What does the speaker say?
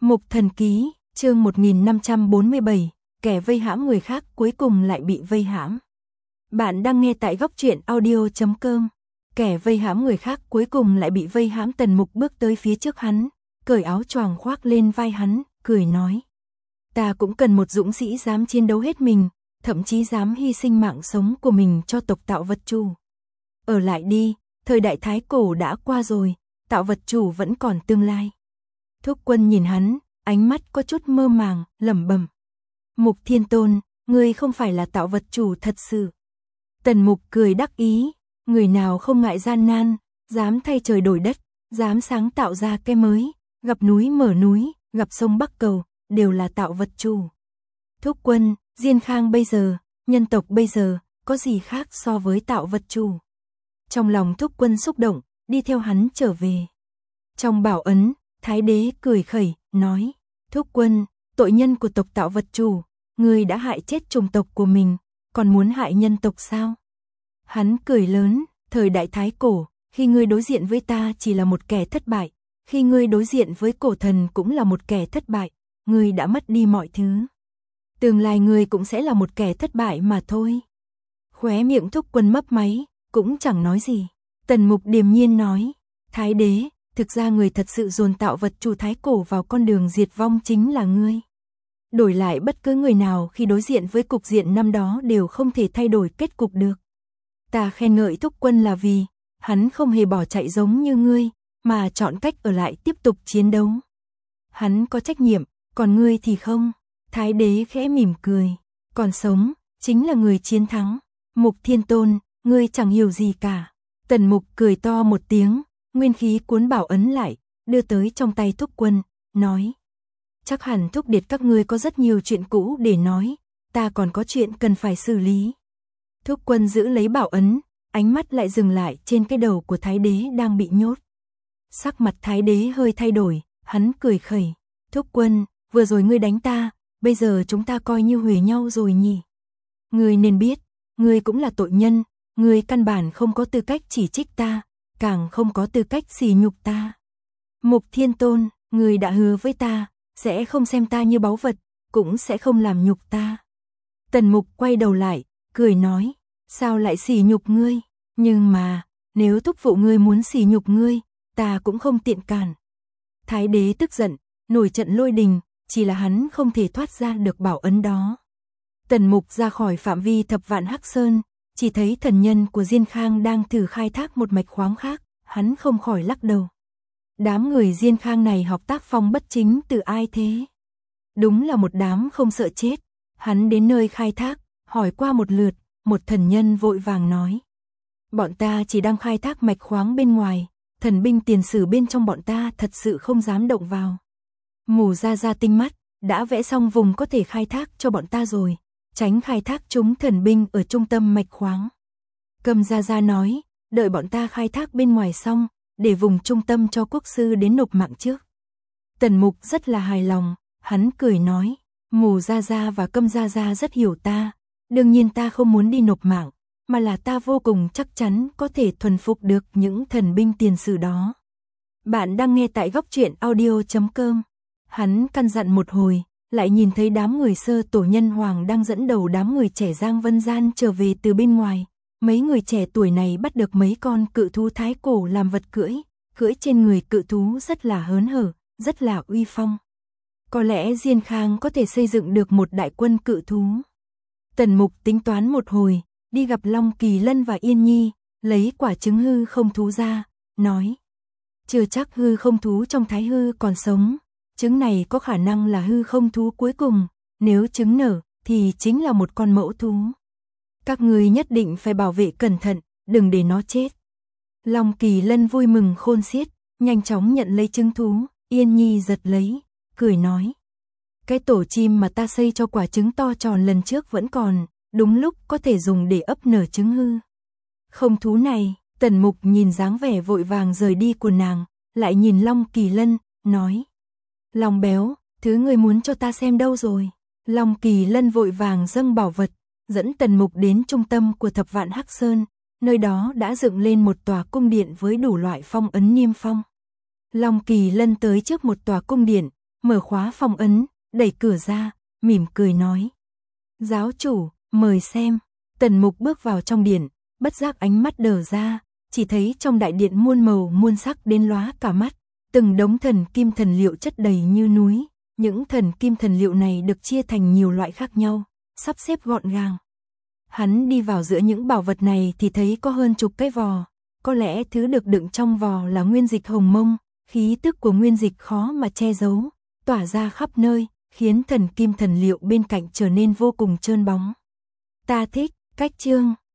Mục Thần Ký, chương 1547, kẻ vây hãm người khác cuối cùng lại bị vây hãm. Bạn đang nghe tại góc truyện audio.com. Kẻ vây hãm người khác cuối cùng lại bị vây hãm. Tần Mục bước tới phía trước hắn, cởi áo choàng khoác lên vai hắn, cười nói. Ta cũng cần một dũng sĩ dám chiến đấu hết mình, thậm chí dám hy sinh mạng sống của mình cho tộc Tạo Vật Chủ. Ở lại đi, thời đại Thái Cổ đã qua rồi, Tạo Vật Chủ vẫn còn tương lai. Thúc Quân nhìn hắn, ánh mắt có chút mơ màng, lẩm bẩm. Mục Thiên Tôn, ngươi không phải là Tạo Vật Chủ thật sự. Tần Mục cười đắc ý, người nào không ngại gian nan, dám thay trời đổi đất, dám sáng tạo ra cái mới, gặp núi mở núi, gặp sông bắc cầu, đều là Tạo Vật Chủ. Thúc Quân, Diên Khang bây giờ, nhân tộc bây giờ, có gì khác so với Tạo Vật Chủ? Trong lòng Thúc Quân xúc động, đi theo hắn trở về. Trong bảo ấn, Thái Đế cười khẩy, nói, Thúc Quân, tội nhân của tộc Tạo Vật Chủ, ngươi đã hại chết chủng tộc của mình, còn muốn hại nhân tộc sao? Hắn cười lớn, thời đại Thái Cổ, khi ngươi đối diện với ta chỉ là một kẻ thất bại, khi ngươi đối diện với cổ thần cũng là một kẻ thất bại, ngươi đã mất đi mọi thứ. Tương lai ngươi cũng sẽ là một kẻ thất bại mà thôi. Khóe miệng Thúc Quân mấp máy, cũng chẳng nói gì. Tần Mục điềm nhiên nói, Thái Đế, thực ra người thật sự dồn Tạo Vật Chủ Thái Cổ vào con đường diệt vong chính là ngươi. Đổi lại bất cứ người nào khi đối diện với cục diện năm đó đều không thể thay đổi kết cục được. Ta khen ngợi Thúc Quân là vì, hắn không hề bỏ chạy giống như ngươi, mà chọn cách ở lại tiếp tục chiến đấu. Hắn có trách nhiệm, còn ngươi thì không. Thái Đế khẽ mỉm cười, còn sống, chính là người chiến thắng. Mục Thiên Tôn, ngươi chẳng hiểu gì cả. Tần Mục cười to một tiếng, nguyên khí cuốn bảo ấn lại, đưa tới trong tay Thúc Quân, nói. Chắc hẳn Thúc Điệt các ngươi có rất nhiều chuyện cũ để nói, ta còn có chuyện cần phải xử lý. Thúc Quân giữ lấy bảo ấn, ánh mắt lại dừng lại trên cái đầu của Thái Đế đang bị nhốt. Sắc mặt Thái Đế hơi thay đổi, hắn cười khẩy. Thúc Quân, vừa rồi ngươi đánh ta, bây giờ chúng ta coi như huề nhau rồi nhỉ. Ngươi nên biết, ngươi cũng là tội nhân, ngươi căn bản không có tư cách chỉ trích ta, càng không có tư cách sỉ nhục ta. Mục Thiên Tôn, ngươi đã hứa với ta, sẽ không xem ta như báu vật, cũng sẽ không làm nhục ta. Tần Mục quay đầu lại, cười nói, sao lại sỉ nhục ngươi? Nhưng mà, nếu thúc phụ ngươi muốn sỉ nhục ngươi, ta cũng không tiện cản. Thái Đế tức giận, nổi trận lôi đình, chỉ là hắn không thể thoát ra được bảo ấn đó. Tần Mục ra khỏi phạm vi Thập Vạn Hắc Sơn, chỉ thấy thần nhân của Diên Khang đang thử khai thác một mạch khoáng khác, hắn không khỏi lắc đầu. Đám người Diên Khang này học tác phong bất chính từ ai thế? Đúng là một đám không sợ chết. Hắn đến nơi khai thác, hỏi qua một lượt, một thần nhân vội vàng nói. Bọn ta chỉ đang khai thác mạch khoáng bên ngoài, thần binh tiền sử bên trong bọn ta thật sự không dám động vào. Mù ra ra tinh mắt, đã vẽ xong vùng có thể khai thác cho bọn ta rồi, tránh khai thác chúng thần binh ở trung tâm mạch khoáng. Cầm ra ra nói, đợi bọn ta khai thác bên ngoài xong, để vùng trung tâm cho quốc sư đến nộp mạng trước. Tần Mục rất là hài lòng, hắn cười nói, Mù Gia Gia và Câm Gia Gia rất hiểu ta, đương nhiên ta không muốn đi nộp mạng, mà là ta vô cùng chắc chắn có thể thuần phục được những thần binh tiền sử đó. Bạn đang nghe tại góc truyện audio.com. Hắn căn dặn một hồi, lại nhìn thấy đám người Sơ Tổ Nhân Hoàng đang dẫn đầu đám người trẻ Giang Vân Gian trở về từ bên ngoài. Mấy người trẻ tuổi này bắt được mấy con cự thú thái cổ làm vật cưỡi, cưỡi trên người cự thú rất là hớn hở, rất là uy phong. Có lẽ Diên Khang có thể xây dựng được một đại quân cự thú. Tần Mục tính toán một hồi, đi gặp Long Kỳ Lân và Yên Nhi, lấy quả trứng hư không thú ra, nói. Chưa chắc hư không thú trong thái hư còn sống, trứng này có khả năng là hư không thú cuối cùng, nếu trứng nở thì chính là một con mẫu thú. Các người nhất định phải bảo vệ cẩn thận, đừng để nó chết. Long Kỳ Lân vui mừng khôn xiết, nhanh chóng nhận lấy trứng thú, Yên Nhi giật lấy, cười nói. Cái tổ chim mà ta xây cho quả trứng to tròn lần trước vẫn còn, đúng lúc có thể dùng để ấp nở trứng hư. Không thú này, Tần Mục nhìn dáng vẻ vội vàng rời đi của nàng, lại nhìn Long Kỳ Lân, nói. Long béo, thứ người muốn cho ta xem đâu rồi? Long Kỳ Lân vội vàng dâng bảo vật, dẫn Tần Mục đến trung tâm của Thập Vạn Hắc Sơn, nơi đó đã dựng lên một tòa cung điện với đủ loại phong ấn niêm phong. Long Kỳ Lân tới trước một tòa cung điện, mở khóa phong ấn, đẩy cửa ra, mỉm cười nói. Giáo chủ, mời xem. Tần Mục bước vào trong điện, bất giác ánh mắt đờ ra, chỉ thấy trong đại điện muôn màu muôn sắc đến lóa cả mắt, từng đống thần kim thần liệu chất đầy như núi, những thần kim thần liệu này được chia thành nhiều loại khác nhau, sắp xếp gọn gàng. Hắn đi vào giữa những bảo vật này thì thấy có hơn chục cái vò, có lẽ thứ được đựng trong vò là nguyên dịch hồng mông, khí tức của nguyên dịch khó mà che giấu, tỏa ra khắp nơi, khiến thần kim thần liệu bên cạnh trở nên vô cùng trơn bóng. Ta thích, cách chương